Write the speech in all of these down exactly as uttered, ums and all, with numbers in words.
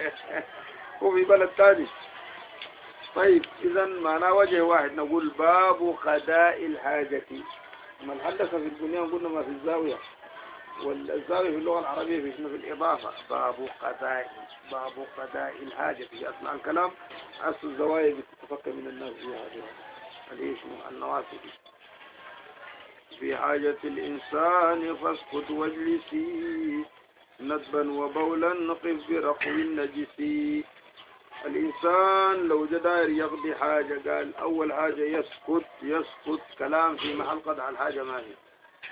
هو في بلد تاني. طيب إذا معناه وجه واحد، نقول باب قضاء الحاجة. ما الحدث في البنيان قلنا ما في الزاوية، والزاوية في اللغة العربية في اسمه في الإضافة. باب قضاء، باب قضاء الحاجة في أثناء الكلام. أصل الزوايا بتتفك من الناس فيها اللي اسمه النواسي. في حاجة الإنسان فاسكت واجلسي، ندبا وبولا نقف برقو النجسي. الإنسان لو جدار يقضي حاجة قال أول حاجة يسكت. يسكت كلام في محل قضاء الحاجة ما هي.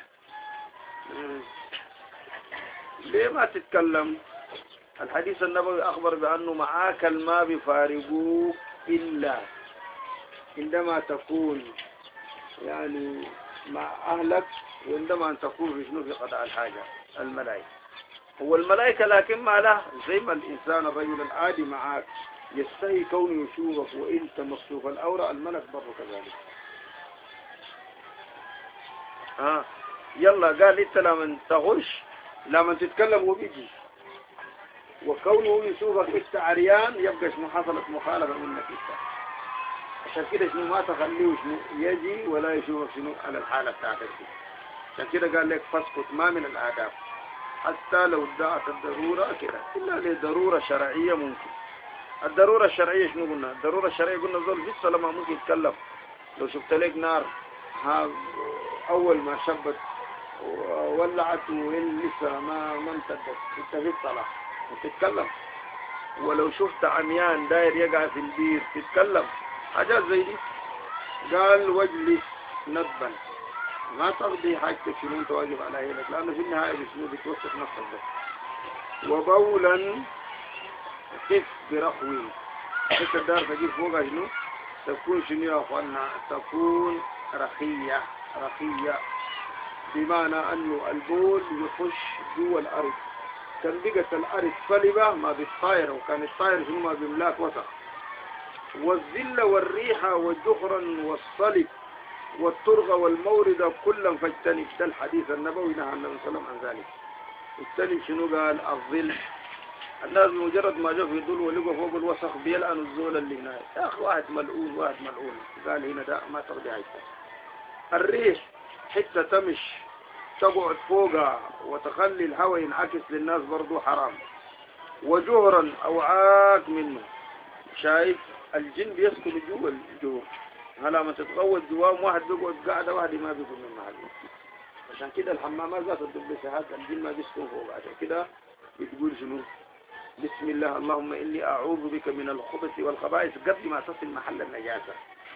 ليه ما تتكلم؟ الحديث النبوي أخبر بأنه معاك الماء بفارقوك إلا عندما تكون يعني مع أهلك، وعندما أن تكون في شنو في قضاء الحاجة. الملائكة هو الملائكة لكن ما له زي ما الإنسان الرجل العادي معاك يستحي كونه يشوفك وإنت مكشوف الأورى، الملك برضه كذلك. ها يلا قال انت لما تغش لما تتكلم وبيجي، وكونه يشوفك انت عريان يبقى شنو حصلت مخالفة منك انت. عشان كده شنو ما تخليه شنو يجي ولا يشوفك شنو على الحالة بتاعتك. عشان كده قال لك فاسكت، ما من الآداب حتى لو ادعت الضرورة كده إلا لضرورة شرعية ممكن. الضرورة الشرعية شنو قلنا؟ الضرورة الشرعية قلنا زول في السلامة ممكن يتكلم. لو شفت لك نار ها أول ما شبت ولعت وين لسه ما ما امتدت انت في الصلاة وتتكلم. ولو شفت عميان داير يقع في البير تتكلم. حاجات زي دي. قال واجلس ندبا، ما تقضي حاجتك شنو انت واجب على عينك، لأنه في النهاية بشنو بتوسط نفسك بس. وبولا كيف برخوي، انت دار تجيب فوقها شنو تكون شنو يا اخوانا؟ تكون رخية. رخية بمعنى انه البول يخش جوا الارض. كان بقت الارض صلبة ما بتطاير، وكان الطاير شنو ما بيملاك وسخ. والذل والريحة والجخرا والصلب والطرغة والموردة كلا فاجتنب. ده الحديث النبوي نهى النبي صلى الله عليه وسلم عن ذلك. اجتنب شنو؟ قال الظل. الناس مجرد ما جاء في ظل ولقوا فوق الوسخ بيلعنوا الزول اللي هناك. يا اخي واحد ملعون واحد ملعون. قال هنا ده ما ترضي عيشة. الريح حتى تمش تقعد فوقها وتخلي الهواء ينعكس للناس برضو حرام. وجهرا اوعاك منه. شايف الجن بيسكن جوا الجهر، هلا ما تتغوط جوام واحد بيقعد قاعدة واحد ما بيكون من محل. عشان كده الحمامات ذات الدب ساعات الجن ما بيسكن فوق. عشان كده بتقول شنو؟ بسم الله اللهم إني أعوذ بك من الخبث والخبائث قبل ما تصل محل النجاسة.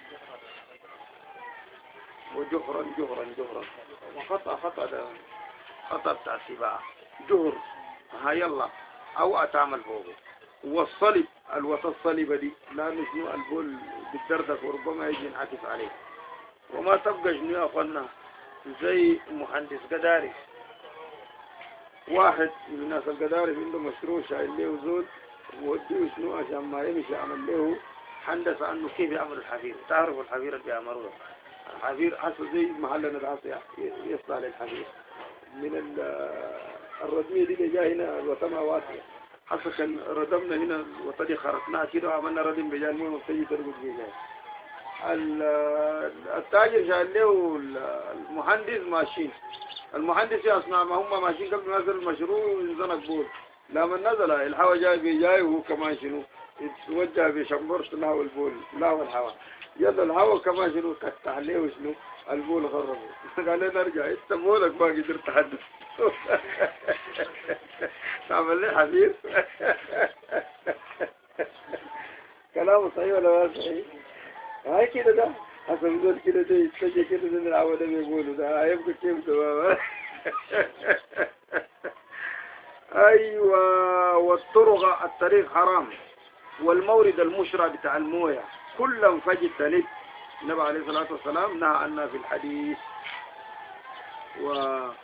وجهرا جهرا جهرا وخطأ خطأ ده خطأ بتاع السباع. جهر ها يلا أو أتعمل فوقه. والصلب الوسط الصلبة دي لأنه شنو البول بالدردك وربما يجي ينعكس عليه. وما تبقى شنو يا أخوانا زي مهندس قداري. واحد من الناس القداري عنده مشروع شايل له زول ووديه شنو عشان ما يمشي عمل له هندسة انه كيف يعمل الحفير. تعرفوا الحفير اللي بيعملوه الحفير حسب زي محلنا العاصي يصنع للحفير من الردمية دي اللي جاء هنا الوطمة واسعة. حسب كان ردمنا هنا وطدي خرطناها كده وعملنا ردم بجان مو مبتجي تربط بجان. التاجر شايل له المهندس ماشين. المهندس يصنع ما هم ماشيين قبل ما نزل المشروع ينزنق بول. لما نزل الهواء جاي بيجاي وهو كمان شنو يتوجه بشمبرش الهواء البول الهواء الهواء يلا الهواء كمان شنو كتح عليه وشنو البول غربه. قال لي نرجع انت بولك ما قدرت تحدث. تعمل لي حبيب. كلامه صحيح ولا ما صحيح؟ هاي كده ده حسب يقول كده ده يتسجى كده ده العوض ده بيقولوا ده هيبقى كيف ده. ايوه. والطرق الطريق حرام. والمورد المشرى بتاع المويه كلا فاجتنب. النبي عليه الصلاه والسلام نهى عنها في الحديث. والنهي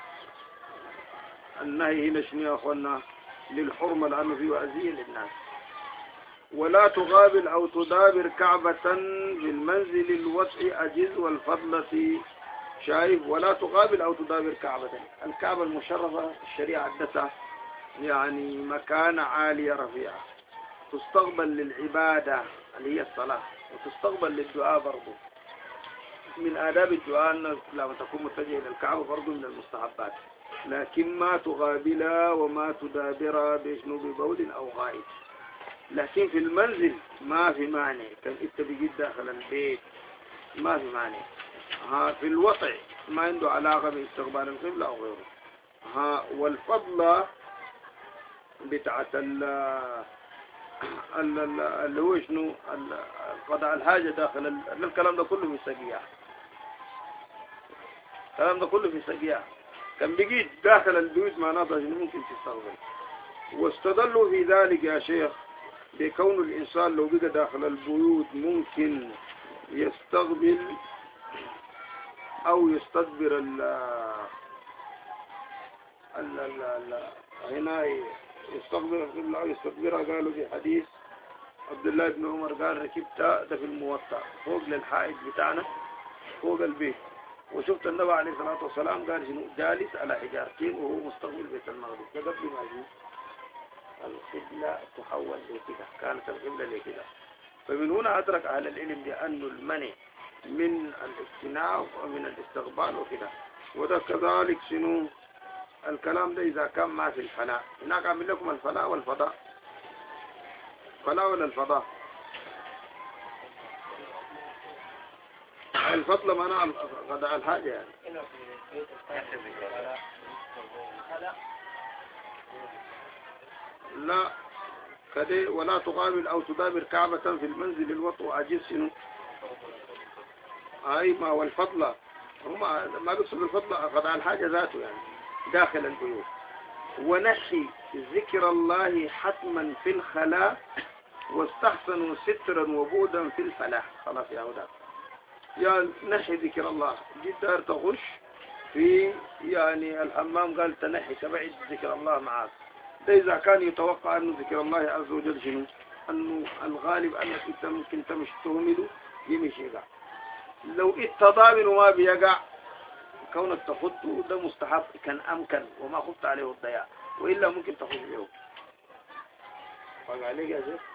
هنا شنو يا اخوانا؟ للحرمه لانه فيه اذيه للناس. ولا تغابل أو تدابر كعبة بالمنزل الوسع أجز والفضلة. شايف؟ ولا تغابل أو تدابر كعبة. الكعبة المشرفة الشريعة عدتها يعني مكانة عالية رفيعة، تستقبل للعبادة اللي هي الصلاة، وتستقبل للدعاء برضو. من آداب الدعاء أنك لما تكون متجه إلى الكعبة برضو من المستحبات، لكن ما تقابلها وما تدابرها بشنو ببول أو غائط. لكن في المنزل ما في معنى، كان انت بجد داخل البيت ما في معنى. ها في الوضع ما عنده علاقة باستقبال القبلة أو غيره. ها والفضلة بتاعت ال اللي هو شنو قضاء الحاجة داخل ال... الكلام ده كله في سقيا، الكلام ده كله في سقيا. كان بيجي داخل البيوت معناتها شنو ممكن تستقبل. واستدلوا في ذلك يا شيخ بكون الإنسان لو بقى داخل البيوت ممكن يستقبل أو يستدبر ال ال ال هنا يستقبل القبلة أو يستدبرها. قالوا في حديث عبد الله بن عمر قال ركبت ده في الموطأ فوق للحائط بتاعنا فوق البيت، وشفت النبي عليه الصلاة والسلام قال شنو جالس على حجارتين وهو مستقبل بيت المقدس. ده قبل ما يجي القبلة تحول لكده، كانت القبلة لكده. فمن هنا أدرك أهل العلم بأن المنع من الاجتناب ومن الاستقبال وكده. وده كذلك شنو الكلام ده إذا كان ما في الفناء. هناك أعمل لكم الفناء والفضاء. فناء ولا الفضاء؟ الفضل معناه غداء الحاجة يعني. لا كده ولا تقابل أو تدابر كعبة في المنزل الوطء عجيز شنو أي ما والفضلة هم ما بيقصد الفضلة غداء الحاجة ذاته يعني داخل البيوت. ونحي ذكر الله حتما في الخلاء واستحسنوا سترا وبودا في الفلاح. خلاص يا هدى يا نحي ذكر الله جدار تغش في يعني الحمام قال تنحي تبعد ذكر الله معك. ده إذا كان يتوقع أنه ذكر الله عز وجل شنو أنه الغالب أنك أنت ممكن تمشي تهمله يمشي يقع. لو اتضامن ما بيقع كونك تخطه ده مستحب كان أمكن وما خفت عليه الضياع، وإلا ممكن تخش به. فقال عليك يا شيخ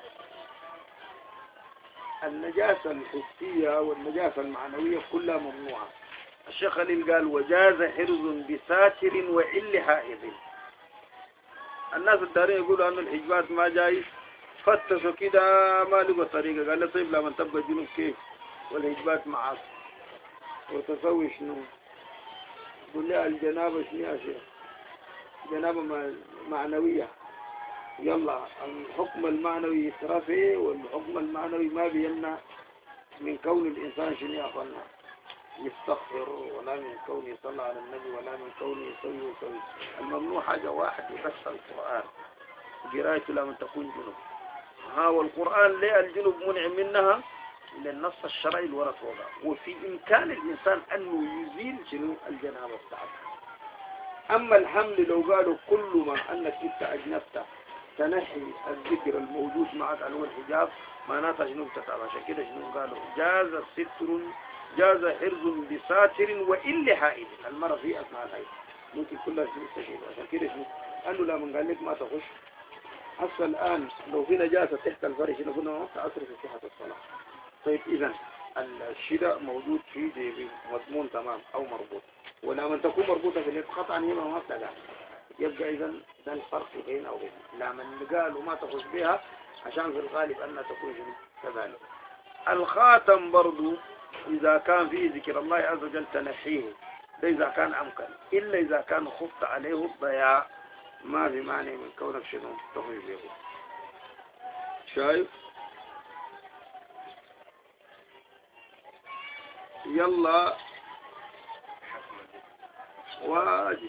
النجاسة الحسية والنجاسة المعنوية كلها ممنوعة. الشيخ خليل قال وجاز حرز بساتر وعل حائض. الناس الدارين يقولوا أن الحجبات ما جايز، فتشوا كده ما لقوا طريقة. قال له طيب لما تبقى جنوب كيف والحجبات معك وتسوي شنو؟ قل لي الجنابة شنو يا شيخ؟ جنابة معنوية. يلا الحكم المعنوي يترفع والحكم المعنوي ما بيمنع من كون الإنسان شنو يقولنا يستغفر، ولا من كونه يصلى على النبي، ولا من كونه يسوي ويسوي. الممنوع حاجة واحدة بس القرآن قراءته لما تكون جنوب. ها والقرآن ليه الجنوب منع منها للنص الشرعي الورد فوقها. وفي إمكان الإنسان أنه يزيل شنو الجنابة بتاعته. أما الحمل لو قالوا كل ما أنك أنت أجنبت تنحي الذكر الموجود معك على الحجاب معناتها شنو بتتعب. عشان كده شنو قالوا جاز ستر جاز حرز بساتر وإلا حائد. المرة في أثناء الحيض ممكن كلها شنو تشيل. عشان كده شنو قالوا لا من قال لك ما تخش. حتى الآن لو في نجاسة تحت الفرش نقولنا ما تعصر في صحة الصلاة. طيب إذا الشدة موجود في جيبي مضمون تمام أو مربوط، ولما تكون مربوطة في اليد قطعا هي ما تقع. يبقى إذا ده الفرق بين أو بين. لما قالوا ما تخش بها عشان في الغالب أنها تكون كذلك. الخاتم برضو إذا كان فيه ذكر الله عز وجل تنحيه، ده إذا كان أمكن، إلا إذا كان خفت عليه الضياع ما في معنى من كونك شنو تخش به. شايف يلا واجب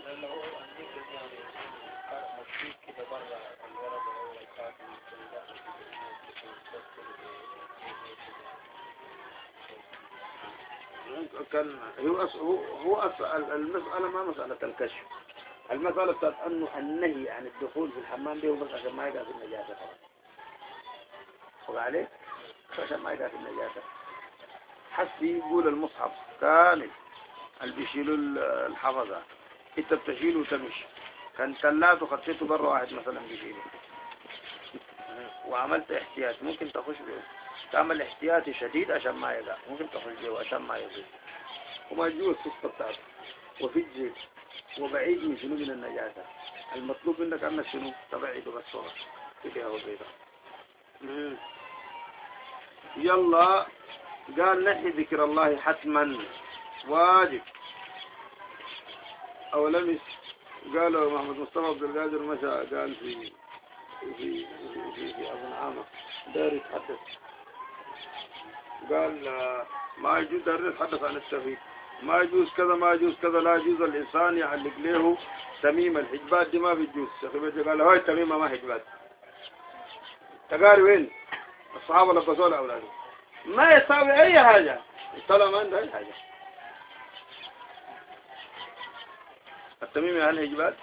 كان هو هو أسأل المسألة ما مسألة الكشف. المسألة بتاعت أنه النهي عن الدخول في الحمام به بس عشان ما يقع في النجاسة. خلاص عليك عشان ما يقع في النجاسة. حسي يقول المصحف كامل اللي بيشيلوا الحفظة انت بتشيله وتمشي كان ثلاث وخطيته برا واحد مثلا بيشيله وعملت احتياط ممكن تخش به، تعمل احتياطي شديد عشان ما يقع، ممكن تخش به عشان ما يزيد وما يجوز الصفة بتاعته وفي الجيب وبعيد من شنو من النجاسة. المطلوب منك انك شنو تبعده بس صغر كده هو كده. يلا قال نحي ذكر الله حتما واجب. أولم قالوا محمد مصطفى عبد القادر مشى قال في في في في, في أبو نعامة دار يتحدث قال ما يجوز دار يتحدث عن التوحيد، ما يجوز كذا ما يجوز كذا، لا يجوز الإنسان يعلق له تميم الحجبات دي ما بيجوز. قال هاي التميمة ما حجبات. تقاري وين الصحابة لبسوا لأولاده ما يساوي أي حاجة، طلع ما عنده أي حاجة. التميمة على الحجبات،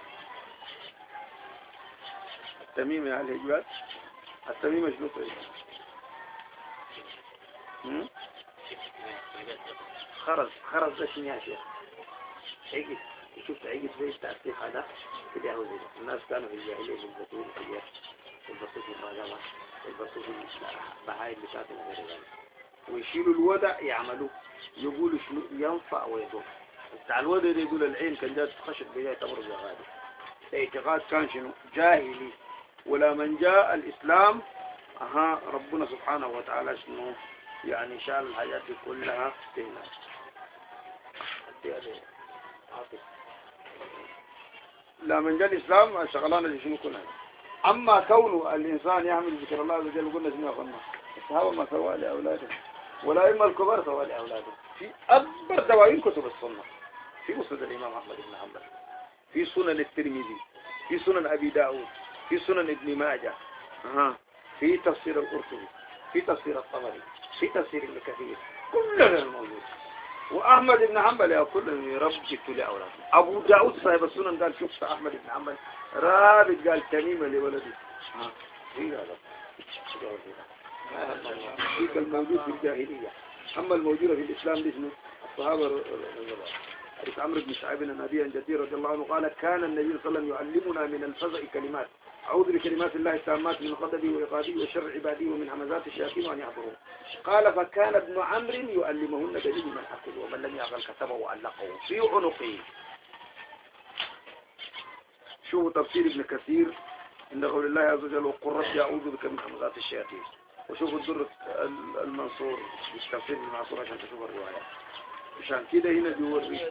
التميمة على الحجبات، التميمة شنو طيب؟ خرز خرز ده شنو يا شيخ؟ عقد، شفت عقد زي التأسيس هذا كده هو زي الناس كانوا في الجاهلية يلبسوه الحجاب، يلبسوه في الرجالة، يلبسوه في البهايم بتاعتهم غير ذلك، ويشيلوا الودع يعملوه يقولوا شنو ينفع ويضر. بتاع الودع ده يقول العين كان جات خشب بجاي تمر يا غالي. الاعتقاد كان شنو جاهلي، ولا من جاء الإسلام أها ربنا سبحانه وتعالى شنو يعني شال الحاجات دي كلها تهنا. لا من جاء الإسلام شغلانة دي شنو كلها. أما كونه الإنسان يعمل ذكر الله عز وجل قلنا شنو يا أخوانا الصحابة ما سواه لأولادهم ولا إما الكبار سواه لأولادهم. في أكبر دواوين كتب السنة، في مسند الإمام أحمد بن حنبل، في سنن الترمذي، في سنن أبي داود، في سنن ابن ماجه، أها في تفسير القرطبي، في تفسير الطبري، في تفسير ابن كثير، كلنا موجود. وأحمد بن حنبل يا كل ربك لأولاده. أبو داود صاحب السنن قال شوف أحمد بن حنبل رابط قال تميمة لولده. ها في هذا ذيك الموجود في الجاهلية. أما الموجود في الإسلام لسنه الصحابة. حديث عمرو بن شعيب النبي عن جدير رضي الله عنه قال كان النبي صلى الله عليه وسلم يعلمنا من الفزع كلمات أعوذ بكلمات الله التامات من غضبه وعقابه وشر عباده ومن همزات الشياطين وأن يحضرون. قال فكان ابن عمرو يعلمهن دليل من حفظ ومن لم يعقل كتبه وعلقه في عنقه. شوفوا تفسير ابن كثير إن قول الله عز وجل وقل رب أعوذ بك من همزات الشياطين. وشوفوا الدر المنصور بالتفسير المنصور عشان تشوفوا الرواية. عشان كده هنا بيوري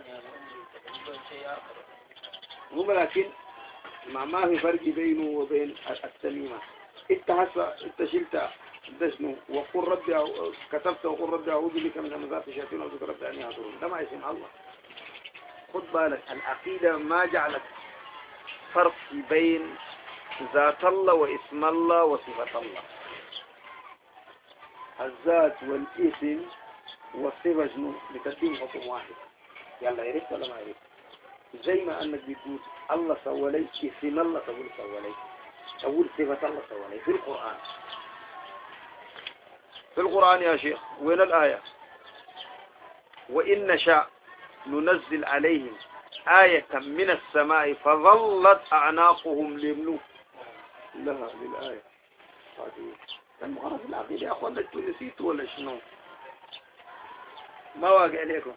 هم لكن ما ما في فرق بينه وبين التميمة. انت هسه انت شلت دشنو وقل ربي أو كتبت وقل ربي أعوذ بك من همزات الشياطين وأعوذ ربي أن يحضرون. ده ما يسمع الله. خد بالك العقيدة ما جعلت فرق بين ذات الله واسم الله وصفة الله. الذات والاسم والصفة شنو بتدين حكم واحد. يلا يعرف ولا ما يعرف؟ زي ما انك بتقول الله سوى لي اسم الله تقول سوى لي، تقول صفة الله سوى لي في القرآن. في القرآن يا شيخ وين الآية؟ وإن نشاء ننزل عليهم آية من السماء فظلت أعناقهم ليمنوا لها للآية. هذه المغرب العقيدة يا أخوان انتوا نسيتوا ولا شنو؟ ما واقع عليكم.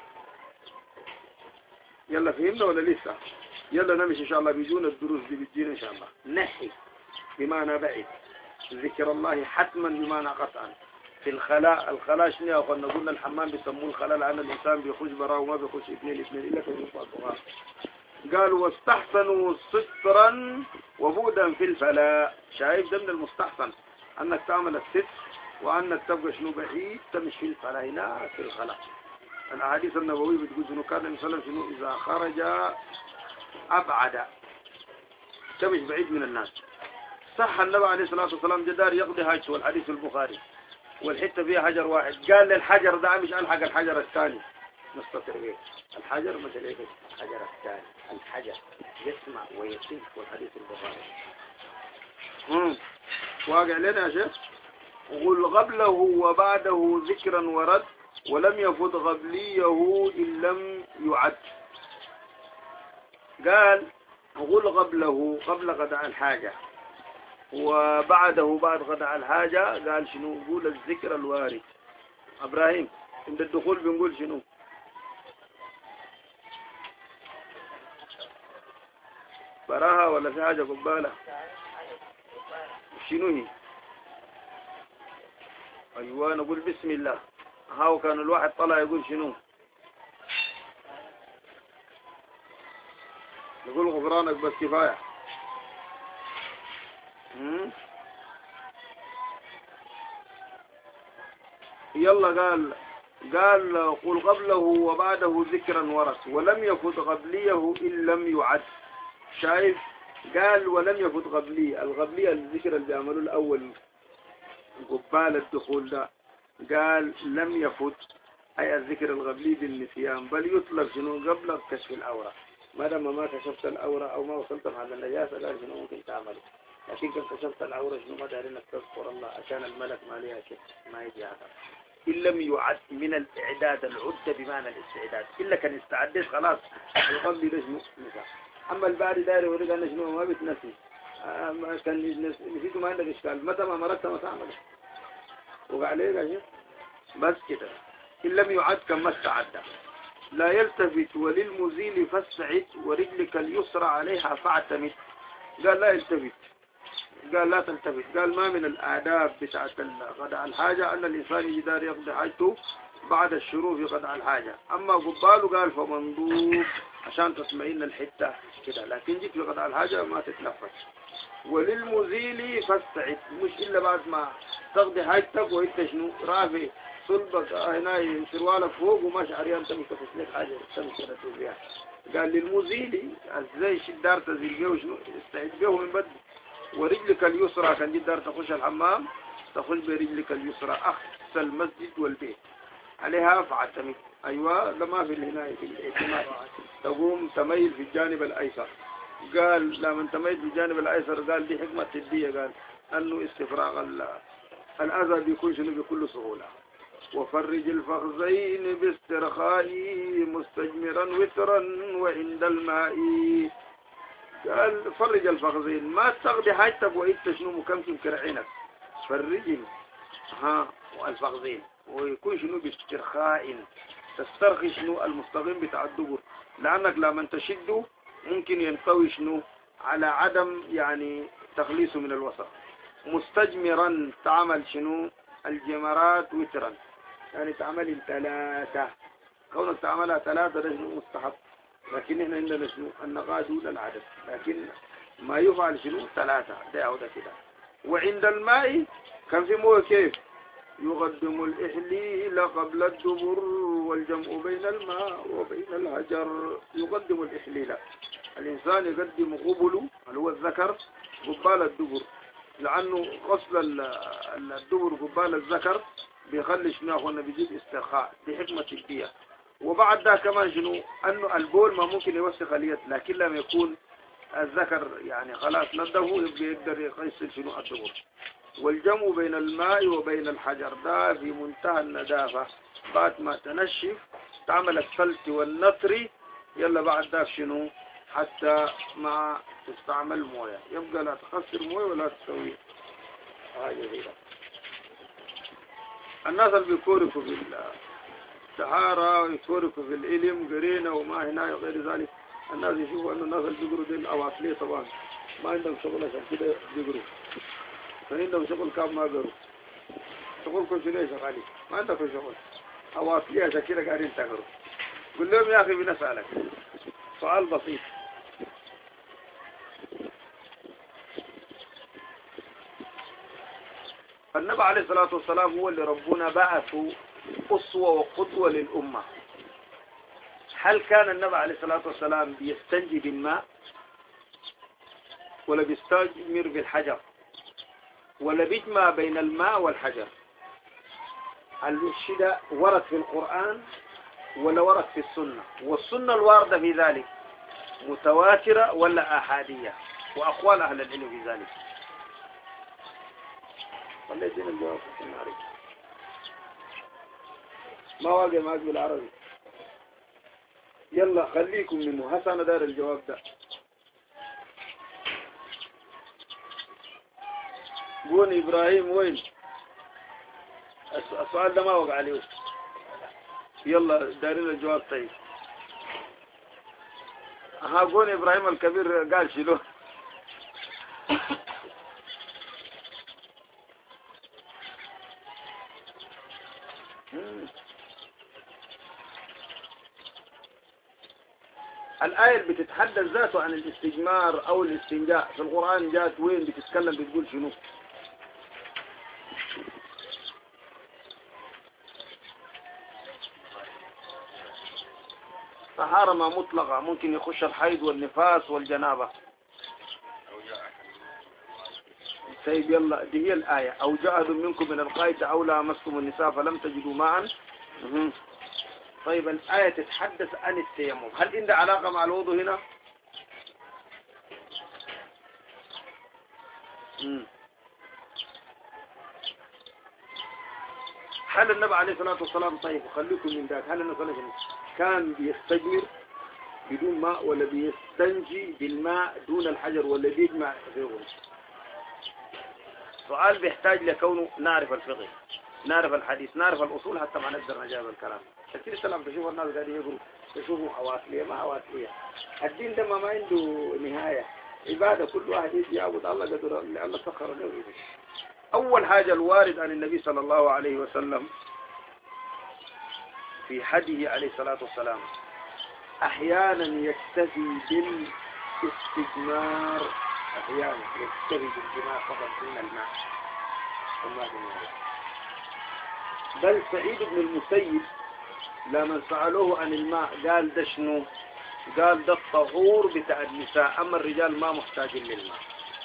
يلا فهمنا ولا لسه؟ يلا نمشي إن شاء الله بيجونا الدروس دي بتجينا إن شاء الله. نحي بمعنى بعيد، ذكر الله حتما بمعنى قطعا. في الخلاء، الخلاء شنو يا أخوان؟ قلنا الحمام بيسموه الخلاء لأن الإنسان بيخش براه وما بيخش اثنين اثنين إلا كان ينفع الصغار. قالوا واستحسنوا سترا وبودا في الفلاء. شايف ده من المستحسن أنك تعمل الستر وأنك تبقى شنو بعيد تمشي في الفلاء هنا في الخلاء. الأحاديث النبوية بتقول شنو كان النبي صلى الله عليه وسلم شنو إذا خرج أبعد تمشي بعيد من الناس. صح النبي عليه الصلاة والسلام جدار يقضي حاجته والحديث البخاري والحتة فيها حجر واحد قال للحجر ده مش ألحق الحجر الثاني نستطر به. الحجر مثل إيه؟ الحجر الثاني الحجر يسمع ويسيح والحديث البخاري. امم واقع لنا يا شيخ. وقل قبله وبعده ذكرا ورد ولم يفض قبليه إن لم يعد. قال نقول قبله قبل غداء الحاجة، وبعده بعد غداء الحاجة قال شنو؟ نقول الذكر الوارد. إبراهيم عند الدخول بنقول شنو؟ براها ولا في حاجة قبالة؟ شنو هي؟ أيوة نقول بسم الله. هاو كان الواحد طلع يقول شنو؟ نقول غفرانك بس كفاية. يلا قال قال قل قبله وبعده ذكرا ورث ولم يفت قبليه إن لم يعد. شايف؟ قال ولم يفت قبلي، القبلية الذكر اللي عملوا الأول قبال الدخول ده، قال لم يفت أي الذكر القبلي بالنسيان، بل يطلب شنو؟ قبل كشف الأورة. ما دام ما كشفت الأورة أو ما وصلت هذا النجاسة قال شنو ممكن تعمله، لكن كان كشفت الأورة شنو ما دارين تذكر الله عشان الملك ما ليها شيء ما يجي هذا. إن لم يعد من الإعداد، العدة بمعنى الاستعداد، إلا كان استعدت خلاص القبل ليش مثلا. أما البعد داري ورد أن شنو ما بتنسي، آه ما كان نسيته ما عندك إشكال، متى ما مرت ما تعمل وقال ليه بس كده. إن لم يعد كما استعد. لا يلتفت وللمزيل فاستعد ورجلك اليسرى عليها فاعتمد. قال لا يلتفت، قال لا تلتفت، قال ما من الآداب بتاعت غداء الحاجة أن الإنسان يقدر يقضي حاجته بعد الشروع في غداء الحاجة. أما قباله قال فمنضوب عشان تطمئن الحتة كده، لكن جيت في غداء الحاجة ما تتنفس. وللمزيل فاستعد، مش إلا بعد ما تقضي حاجتك وإنت شنو رافع صلبك هنا سروالك فوق وما شعريان تمي تفس لك حاجة تمي كده بيها. قال للمزيل زي شدار تزيل بيه وشنو استعد بيه من بدء. ورجلك اليسرى كان جدار تخش الحمام تخش برجلك اليسرى أخصى المسجد والبيت عليها فعتمد. أيوة لما في الهناية في الاعتماد تقوم تميل في الجانب الأيسر. قال لما تميل في الجانب الأيسر قال دي حكمة تدية، قال أنه استفراغ الأذى بيكون شنو بكل سهولة. وفرج الفخذين باسترخاء مستجمرا وترا وعند الماء. قال فرج الفخذين، ما تقضي حاجتك وإنت شنو مكمكم كرعينك، فرجهم ها والفخذين ويكون شنو باسترخاء، تسترخي شنو المستقيم بتاع الدبر، لأنك لما تشده ممكن ينطوي شنو على عدم يعني تخليصه من الوسط. مستجمرا تعمل شنو الجمرات وترا، يعني تعمل ثلاثة، كونك تعملها ثلاثة ده شنو مستحب، لكن احنا عندنا شنو النقاء دون العدد، لكن ما يفعل شنو ثلاثة ده أو ده كده. وعند الماء كان في مويه كيف يقدم الإحليل قبل الدبر والجمع بين الماء وبين الهجر. يقدم الإحليل، الإنسان يقدم قبله اللي هو الذكر قبال الدبر، لأنه غسل الدبر قبال الذكر بيخلي شنو أخونا بيجيب استرخاء، دي حكمة البيئة. وبعد ده كمان شنو أنه البول ما ممكن يوسخ اليد، لكن لما يكون الذكر يعني خلاص نضفه يبقى يقدر يغسل شنو الدبر. والجمع بين الماء وبين الحجر ده في منتهى النظافة، بعد ما تنشف تعمل السلت والنطري، يلا بعد ذاك شنو حتى ما تستعمل مويه، يبقى لا تخسر مويه ولا تسوي حاجة زي ده. الناس اللي بيكوركوا في السحارة ويكوركوا في العلم قرينا وما هنا وغير ذلك، الناس يشوفوا أن الناس اللي بيقروا دي الأواصلية طبعا ما عندهم شغل عشان كده بيقروا، كان عندهم شغل كاب ما قروا، شغلكم شنو يا شغالين؟ ما عندكم شغل، أواصلية عشان كده قاعدين تقروا. قل لهم يا أخي بنسألك سؤال بسيط، النبي عليه الصلاة والسلام هو اللي ربنا بعثه أسوة وقدوة للأمة. هل كان النبي عليه الصلاة والسلام بيستنجي بالماء ولا بيستجمر بالحجر ولا بيجمع بين الماء والحجر؟ الشدة ورد في القرآن ولا ورد في السنة؟ والسنة الواردة في ذلك متواترة ولا أحادية؟ وأقوال أهل العلم في ذلك. والذين الجواب في النار ما واقع معك بالعربي، يلا خليكم منه هسه أنا دار الجواب ده. قول إبراهيم وين؟ السؤال ده ما وقع عليه. يلا دارين الجواب. طيب ها قول إبراهيم الكبير قال شيلوه. الآية اللي بتتحدث ذاته عن الاستجمار أو الاستنجاء في القرآن جات وين؟ بتتكلم بتقول شنو؟ طهارة ما مطلقة، ممكن يخش الحيض والنفاس والجنابة. طيب يلا دي هي الآية. أو جاء أحد منكم من الغائط أو لامستم النساء فلم تجدوا ماء. طيب الآية تتحدث عن التيمم، هل عندها علاقة مع الوضوء هنا؟ مم. هل النبي عليه الصلاة والسلام، طيب خليكم من ذاك، هل النبي كان بيستجمر بدون ماء ولا بيستنجي بالماء دون الحجر ولا بيجمع غيره؟ سؤال بيحتاج لكونه نعرف الفقه، نعرف الحديث، نعرف الأصول حتى ما نقدر نجاوب الكلام. كثير سلام تشوف الناس قاعدين يقولوا تشوفوا حواسلية ما حواسلية. الدين ده ما عنده نهاية، عبادة كل واحد يجي يعبد الله قدر الله سخر له. أول حاجة الوارد عن النبي صلى الله عليه وسلم في حديه عليه الصلاة والسلام أحيانا يكتفي بالاستجمار، أحيانا يكتفي بالجماع فقط من الماء وما بالماء. بل سعيد بن المسيب لما سألوه عن الماء قال ده شنو؟ قال ده الطهور بتاع النساء، أما الرجال ما محتاجين للماء.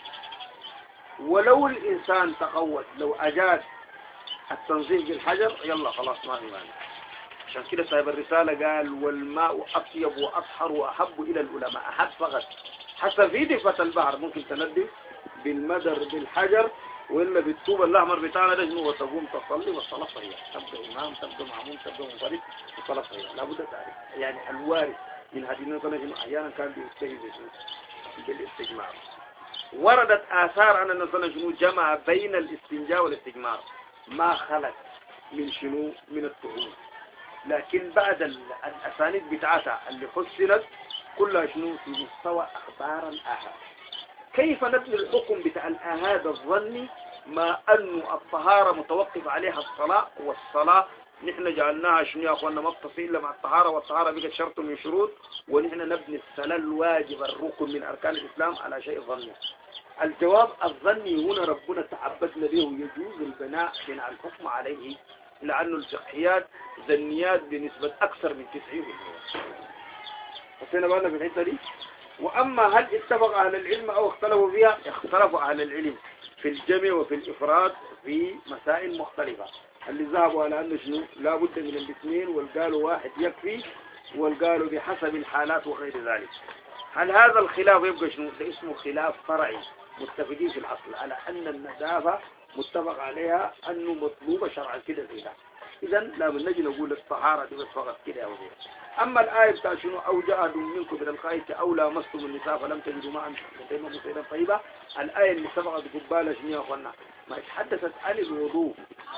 ولو الإنسان تقوت لو أجاد التنظيف بالحجر يلا خلاص ما في مانع. عشان كده صاحب الرسالة قال والماء أطيب وأطهر وأحب إلى العلماء، أحب فقط حتى في دفة البحر ممكن تندف بالمدر بالحجر وإلا بالطوب الأحمر بتاعنا ده شنو، وتقوم تصلي والصلاة صحيحة، تبدأ إمام تبدأ معموم تبدأ منفرد والصلاة صحيحة. لابد تعرف يعني الوارث من هذه النقطة أحيانا كان بيستجيب بالاستجمار. وردت آثار أن النبي صلى الله عليه وسلم جمع بين الاستنجاء والاستجمار ما خلت من شنو من الطهور، لكن بعد الأسانيد بتاعتها اللي حسنت كلها شنو في مستوى أخبار الآهات. كيف نبني الحكم بتاع الآهات الظني ما أنه الطهارة متوقف عليها الصلاة، والصلاة نحن جعلناها شنو يا أخوانا ما بتصل إلا مع الطهارة، والطهارة بقت شرط من شروط، ونحن نبني الصلاة الواجب الركن من أركان الإسلام على شيء ظني. الجواب الظني هنا ربنا تعبدنا به يجوز البناء بناء الحكم عليه، لأنه الفقهيات ظنيات بنسبة أكثر من تسعين بالمئة. حسينا بالنا في الحتة دي. وأما هل اتفق أهل العلم أو اختلفوا فيها؟ اختلفوا أهل العلم في الجمع وفي الإفراد في مسائل مختلفة. اللي ذهبوا على أنه شنو لا بد من الاثنين، والقالوا واحد يكفي، والقالوا بحسب الحالات وغير ذلك. هل هذا الخلاف يبقى شنو؟ ده اسمه خلاف فرعي، متفقين في الأصل على أن النزافة متفق عليها أنه مطلوبة شرعا كده زي ده. إذا لا بنجي نقول الطهارة دي بس فقط كده أو كده. أما الآية بتاع شنو أو جاء أحد منكم من الغائط أو لامستم النساء فلم تجدوا ماء فتيمموا صعيدا طيبا، الآية اللي سبقت قبالها شنو يا أخوانا؟ ما تحدثت عن الوضوء،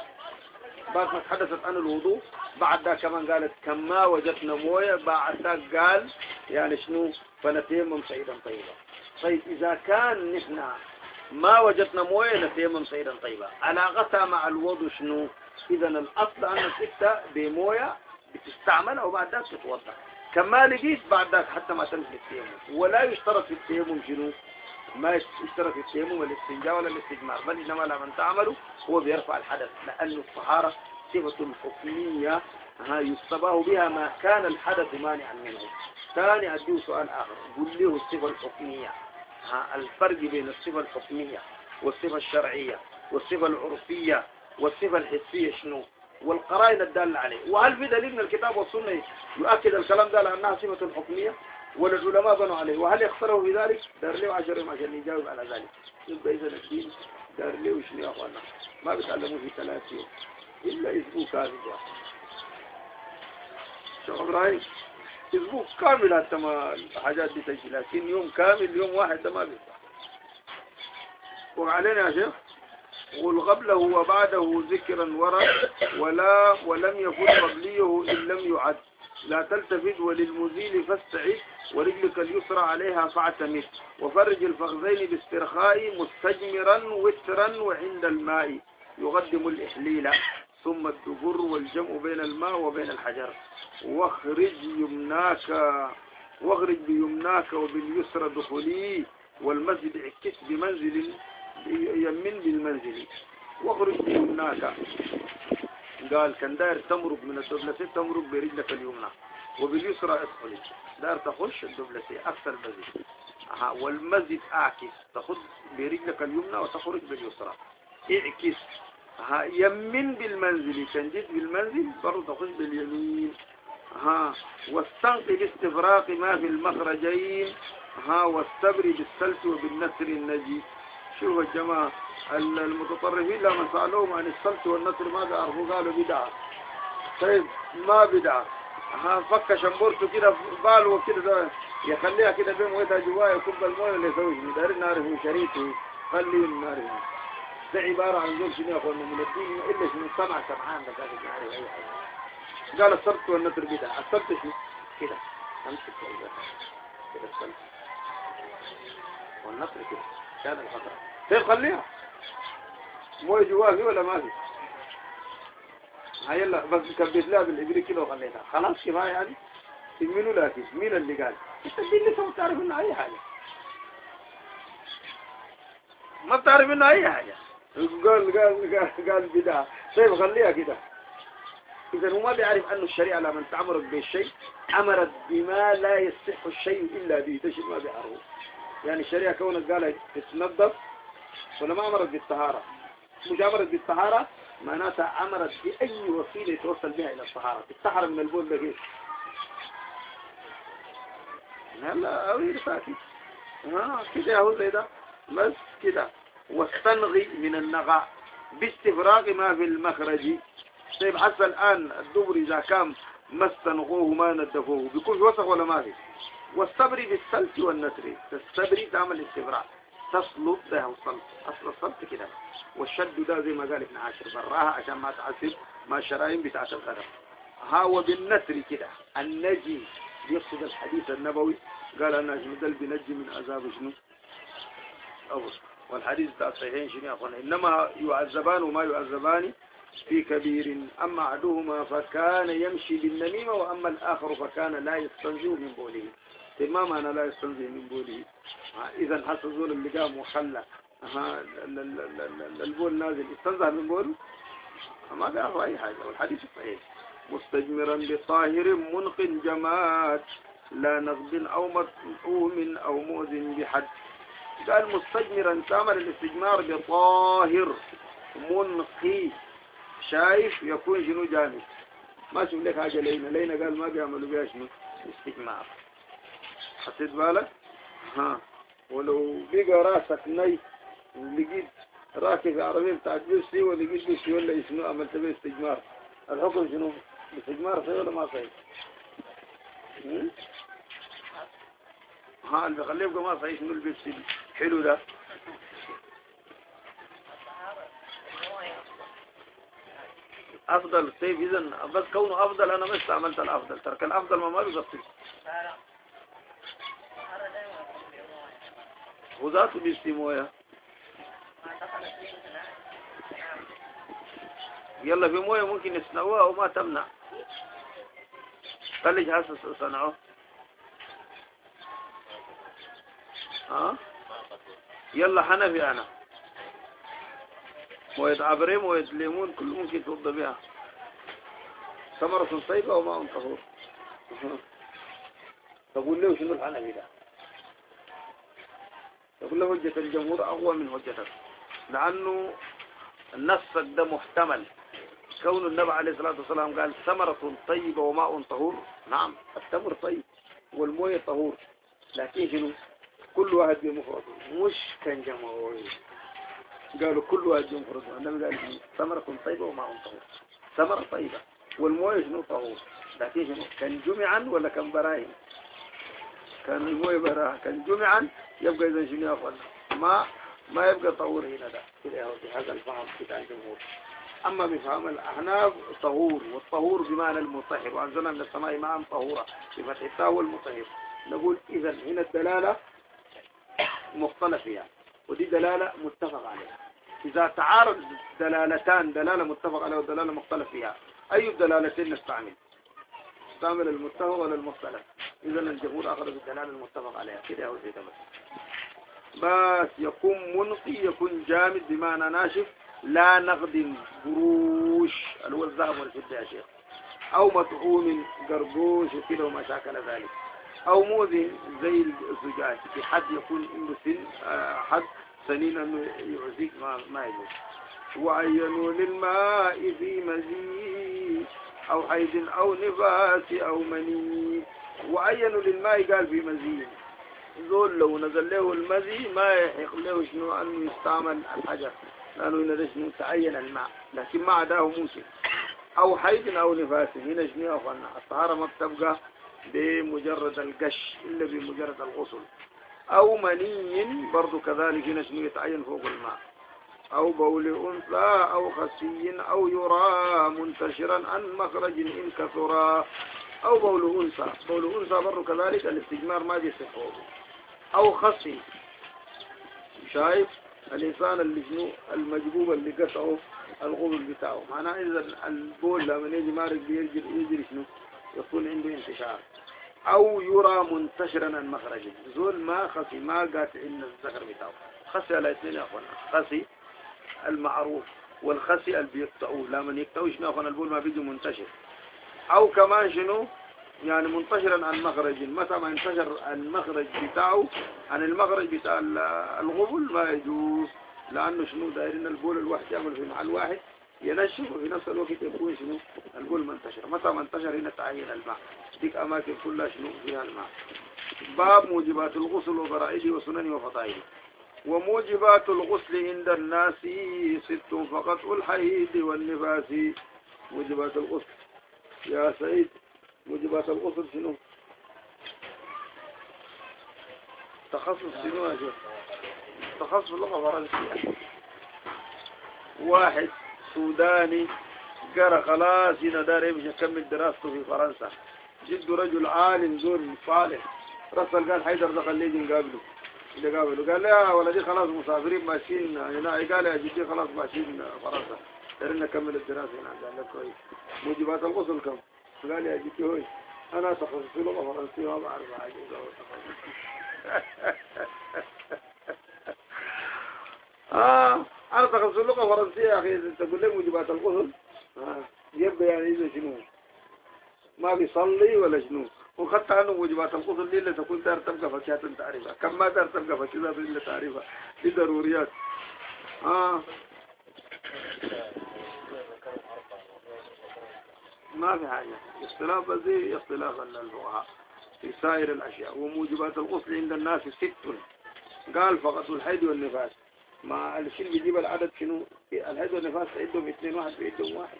بعد ما تحدثت عن الوضوء بعد ده كمان قالت كما وجدنا مويه، بعد ده قال يعني شنو فنتيمم صعيدا طيبا. طيب إذا كان نحن ما وجدنا مويه نتيمم صعيدا طيبا، علاقتها مع الوضوء شنو؟ إذا الأصل أنك تبدأ بمويه بتستعملها وبعد ذلك تتوضا. كما لقيت بعد ذلك حتى ما تنزل التيمم. ولا يشترط في التيمم شنو؟ ما يشترط في التيمم الاستنجاء ولا الاستجمار، بل إنما لمن تعمله هو بيرفع الحدث، لأن الطهارة صفة حكمية يستباه بها ما كان الحدث مانعا منه. ثاني أديه سؤال آخر، قل له الصفة الحكمية، الفرق بين الصفة الحكمية والصفة الشرعية والصفة العرفية والصفة الحسية شنو؟ والقرائن الدالة عليه. وهل في دليل من الكتاب والسنة يؤكد الكلام ده لأنها صفة حكمية ولا العلماء بنوا عليه؟ وهل يختلفوا في ذلك؟ دار له عشر يوم عشان يجاوب على ذلك. يبقى إذا الدين دار له وشنو يا أخوانا ما بيتعلموا في ثلاث يوم إلا أسبوع كامل يا أخي. شو إبراهيم أسبوع كامل حتى ما الحاجات دي تجي، لكن يوم كامل يوم واحد ده ما بيطلع. وعلينا يا شيخ قل قبله وبعده ذكرا ورد ولا ولم يكن قبليه إن لم يعد لا تلتفت وللمزيل فاستعد ورجلك اليسرى عليها فاعتمد وفرج الفخذين باسترخاء مستجمرا وترا وعند الماء يقدم الإحليل ثم الدبر والجمع بين الماء وبين الحجر واخرج يمناك واخرج بيمناك وباليسرى دخولي والمسجد اعكس بمنزل يمن بالمنزل واخرج بيمناك قال كان داير تمرق من الدبلتين تمرق برجلك اليمنى وباليسرى ادخلي داير تخش الدبلتين اكثر المسجد أها والمسجد اعكس تاخذ برجلك اليمنى وتخرج باليسرى اعكس ها يمن بالمنزل تنجد بالمنزل برضه تخش باليمين ها واستنقي باستفراق ما في المخرجين ها واستبري بالسلس وبالنسر النجي. شوفوا يا جماعه المتطرفين لما سالوهم عن السلس والنسر ماذا عرفوا قالوا بدعه. طيب ما بدعه ها فك شمبورته كده في باله كده يخليها كده بين مويتها جوايا وكب المويه اللي يسوي دايرين نعرفوا شريطه خليه نعرفه ده عبارة عن زول شنو يقول من الدين إلا شنو سمع سمعان بس هذا يعرف أي حاجة. قال السبت والنطر بدعة السبت شنو كده أمسك كده كده السبت والنطر كده كان الخطر طيب خليها مو جواه ولا ما في هاي يلا بس كبيت لها بالإبري كده وخليتها خلاص كفاية يعني منو لكن مين اللي قال انت اللي لسه ما بتعرف منه أي حاجة ما بتعرف منه أي حاجة. قال قال قال قال بدعة طيب خليها كده. إذا هو ما بيعرف أن الشريعة لما تعمرت بالشيء أمرت بما لا يصح الشيء إلا به تشي ما بيعرفه يعني الشريعة كونت قالت تتنظف ولا ما أمرت بالطهارة مش أمرت بالطهارة معناتها أمرت بأي وسيلة يتوصل بها إلى الطهارة الطهارة من البول ده كيف هلا أوير ساكت ها كده هو زي ده بس كده واستنغي من النغاء باستفراغ ما في المخرج. طيب حتى الآن الدبر إذا كان ما استنغوه ما ندفوه بيكون وسخ ولا ما في والصبري بالسلط والنسر الصبري تعمل استفراغ تسلط ده الصلت أصل الصلت كده والشد ده زي ما قال ابن عاشر براها عشان ما تعسر ما الشرايين بتاعت الغرب ها وبالنسر كده النجي يقصد الحديث النبوي قال النجم ده بنجي من عذاب شنو أول والحديث بتاع الصحيحين شنو يا اخوانا انما يعذبان وما يعذبان في كبير اما احدهما فكان يمشي بالنميمه واما الاخر فكان لا يستنزه من بوله. تماما انا لا يستنزه من بوله اذا حتى الزول اللي قام وخلى ها البول نازل يستنزه من بوله ما بيعرف اي حاجه والحديث صحيح مستجمرا بطاهر منق جماد لا نغب او مطعوم او موز بحد. قال مستجمرا تعمل الاستجمار بطاهر منقي شايف يكون شنو جامد ما شوف لك حاجة لينا لينا قال ما بيعملوا بيها شنو استجمار حسيت بالك ها ولو بقى راسك ني ولقيت راكب عربية بتاعت بيسي ولقيت بيسي ولا شنو عملت بيه استجمار الحكم شنو الاستجمار صحيح ولا ما صحيح ها اللي بخليه يبقى ما صحيح شنو البيسي حلو ده افضل طيب اذا بس كونه افضل انا ما استعملت الافضل ترك الافضل ما ما بيغطي وذاته بيشتي مويه يلا في مويه ممكن يصنعوها وما تمنع خليج حاسس صنعوه ها يلا حنفي انا مويه عبريم مويه ليمون كل ممكن توضى بها ثمرة طيبة وماء طهور. تقول له شنو الحنفي ده تقول له حجة الجمهور أقوى من حجتك لأنه النص ده محتمل كون النبي عليه الصلاة والسلام قال ثمرة طيبة وماء طهور نعم التمر طيب والمويه طهور لكن شنو كل واحد بمفرده مش كان جمهوري قالوا كل واحد بمفرده النبي قال ثمرة طيبة وماء طهور ثمرة طيبة والمويه شنو طهور لكن شنو كان جمعا ولا كان براهين كان المويه براها كان جمعا يبقى إذا شنو يا أخوانا ما ما يبقى طهور هنا ده كده في هذا الفهم بتاع الجمهور. أما بفهم الأحناف طهور، والطهور بمعنى المطهر، وأنزلنا من السماء ماء طهورا بفتح التاء والمطهر. نقول إذا هنا الدلالة مختلف فيها ودي دلالة متفق عليها. إذا تعارض دلالتان، دلالة متفق عليها ودلالة مختلف فيها، أي الدلالتين نستعمل؟ نستعمل المتفق ولا المختلف؟ إذا الجمهور أخذ بالدلالة المتفق عليها كده أو كده بس. بس يكون منقي، يكون جامد بمعنى ناشف، لا نقد قروش اللي هو الذهب والفضة يا شيخ، أو مطعوم قرقوش وكده وما شاكل ذلك، أو موذن زي الزجاج بحد يكون عنده سن حد سنين أنه يعزيك ما, ما يجوز. وعينوا للماء في مزيد أو حيد أو نفاس أو مني. وعينوا للماء قال في مزيد، زول لو نزل له المزي ما يحق له شنو أنه يستعمل الحجر لأنه هنا شنو تعين الماء، لكن ما عداه موسم. أو حيد أو نفاس، هنا شنو يا أخوانا الطهارة ما بتبقى بمجرد القش إلا بمجرد الغسل. أو مني برضو كذلك هنا شنو يتعين فوق الماء. أو بول أنثى أو خسي أو يرى منتشرا عن مخرج إن كثرا. أو بول أنثى، بول أنثى برضو كذلك الاستجمار ما بيصفه. أو خسي، شايف الإنسان اللي شنو المجبوب اللي قطعه الغبل بتاعه، معناه إذا البول لما يجي مارك بيجري يجري شنو يكون عنده انتشار. أو يرى منتشرا عن مخرجه، زول ما خسي ما قاطع إن الذكر بتاعه. خسي على اثنين يا أخوانا، خسي المعروف والخسي اللي بيقطعوه، لما يقطعوه شنو يا أخوانا البول ما بيجي منتشر. أو كمان شنو يعني منتشرا عن مخرج، متى ما انتشر المخرج بتاعه عن المخرج بتاع الغبل ما يجوز، لأنه شنو دايرين البول الواحد يعمل في محل واحد ينشف وفي نفس الوقت يكون شنو البول منتشر. متى ما انتشر هنا تعين الماء، ديك أماكن كلها شنو فيها الماء. باب موجبات الغسل وفرائده وسننه وفضائله. وموجبات الغسل عند الناس ست فقط، الحيض والنفاس. موجبات الغسل يا سيد، موجبات الغسل شنو؟ تخصص شنو يا شيخ؟ تخصص اللغة فرنسية. واحد سوداني قرأ خلاص هنا دار يمشي يكمل دراسته في فرنسا، جد رجل عالم زول صالح، رسل قال حيدر دخل لي نقابله. اللي قابله قال لا ولدي خلاص مسافرين ماشيين هنا، قال يا جدي خلاص ماشيين فرنسا دارين نكمل الدراسة هنا. قال لك كويس. موجبات الغسل كم؟ قال يا جدي هوي أنا تخصصي لغة فرنسية ما بعرف حاجة. آه أنا تخصصي لغة فرنسية يا أخي، تقول لي موجبات الغسل آه يبقى يعني إذا شنو ما بيصلي ولا شنو. وخدت عنه موجبات الغسل دي اللي تكون دار تبقى فكيات تعرفها، كم ما دار تبقى فكيات اللي تعرفها دي ضروريات. آه ما في حاجة، اختلاف زي اختلاف الفقهاء في سائر الأشياء. وموجبات الغسل عند الناس ست، قال فقط الحيض والنفاس. ما الشيء بيجيب العدد شنو؟ الحيض والنفاس عندهم اثنين، واحد بيدهم واحد.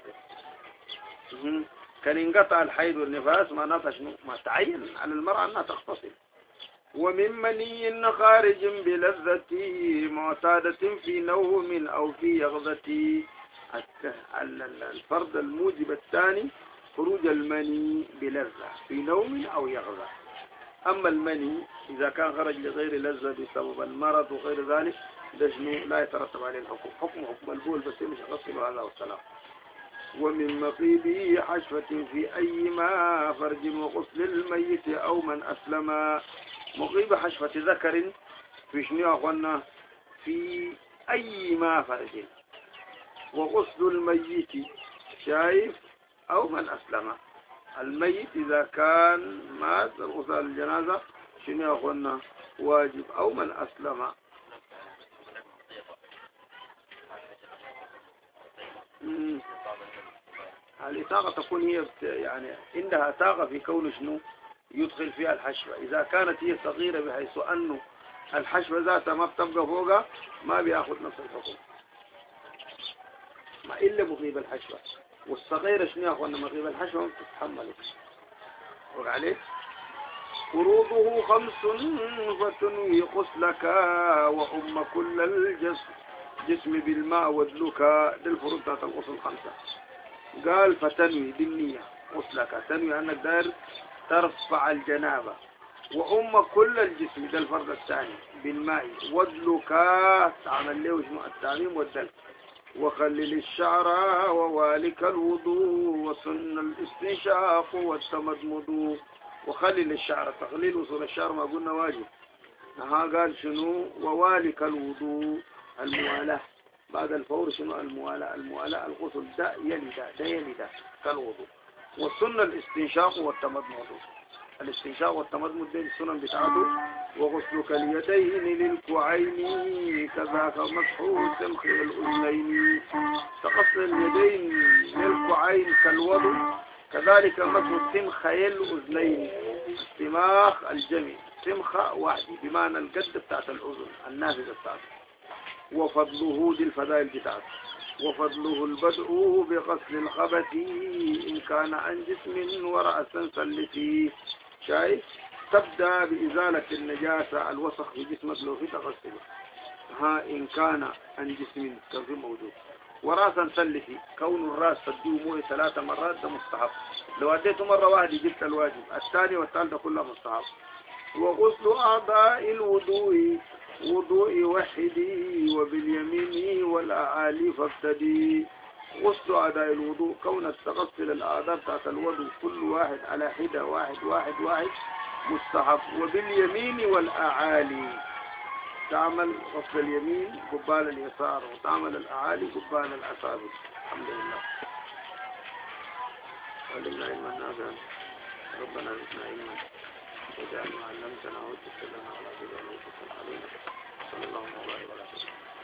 كان ينقطع الحيض والنفاس معناتها شنو؟ ما تعين على المرأة أنها تغتسل. ومن مني خارج بلذة معتادة في نوم أو في يغذة. الفرد الموجب الثاني خروج المني بلذة في نوم أو يغذة. أما المني إذا كان خرج لغير لذة بسبب المرض وغير ذلك ده شنو لا يترتب عليه الحكم، حكم حكم البول بس مش غسل هذا والسلام. ومن مقيبه حشفة في أي ما فرج وغسل الميت أو من أسلم. مقيب حشفة ذكر في شنو أخوانا في أي ما فرج، وغسل الميت شايف أو من أسلم. الميت إذا كان مات غسل الجنازة شنو أخوانا واجب أو من أسلم. الإطاقة تكون هي يعني عندها طاقة في كون شنو يدخل فيها الحشوة. إذا كانت هي صغيرة بحيث أنه الحشوة ذاتها ما بتبقى فوقها ما بياخذ نفس الحكم، ما إلا مغيب الحشوة. والصغيرة شنو يا أخوانا مغيب الحشوة ما بتتحمل وقع عليك. فروضه خمس فتنوي غسلك وأم كل الجسم جسم بالماء ودلك. دي الفروض بتاعت الغسل خمسة. قال فتنوي بالنية غسلك، تنوي أنك داير ترفع الجنابة. وأم كل الجسم ده الفرد الثاني بالماء ودلك، تعمل له شنو التعميم والدلك. وخلل الشعر ووالك الوضوء وسن الاستنشاق والتمضمض. وخلل الشعر، تخليل وصول الشعر ما قلنا واجب. ها قال شنو ووالك الوضوء، الموالاة بعد الفور. شنو الموالاة؟ الموالاة الغسل ده يلي ده ده يلي ده كالوضوء. والسنة الاستنشاق والتمضمض. الاستنشاق والتمضمض دي السنن بتاعته. وغسلك اليدين للكوعين كذاك مسح سمخ الأذنين. تغسل اليدين للكوعين كالوضوء، كذلك مسح سمخي الأذنين. استماخ الجميع سمخة واحدة بمعنى القد بتاعت الأذن النافذة بتاعته. وفضله دي الفضائل بتاعته. وفضله البدء بغسل الخبث إن كان عن جسم ورأسا سلفي. شايف؟ تبدأ بإزالة النجاسة الوسخ في جسمك لو في تغسله. ها إن كان عن جسم كان في موجود. ورأسا سلفي، كون الرأس تديه مويه ثلاث مرات ده مستحب. لو أديته مرة واحدة جبت الواجب، الثاني والثالثة كلها مستحب. وغسل أعضاء الوضوء وضوء وحدي وباليمين والأعالي فابتدي. غسل أعضاء الوضوء كون تغسل الأعضاء بتاعت الوضوء كل واحد على حدة واحد واحد واحد مستحب. وباليمين والأعالي، تعمل غسل اليمين قبال اليسار وتعمل الأعالي قبال الأصابع. الحمد لله. ولله علما نافعا. ربنا زدنا علما وجعلنا علمتنا وتسلمنا على بدنا وتسلم علينا. صلى الله عليه وسلم.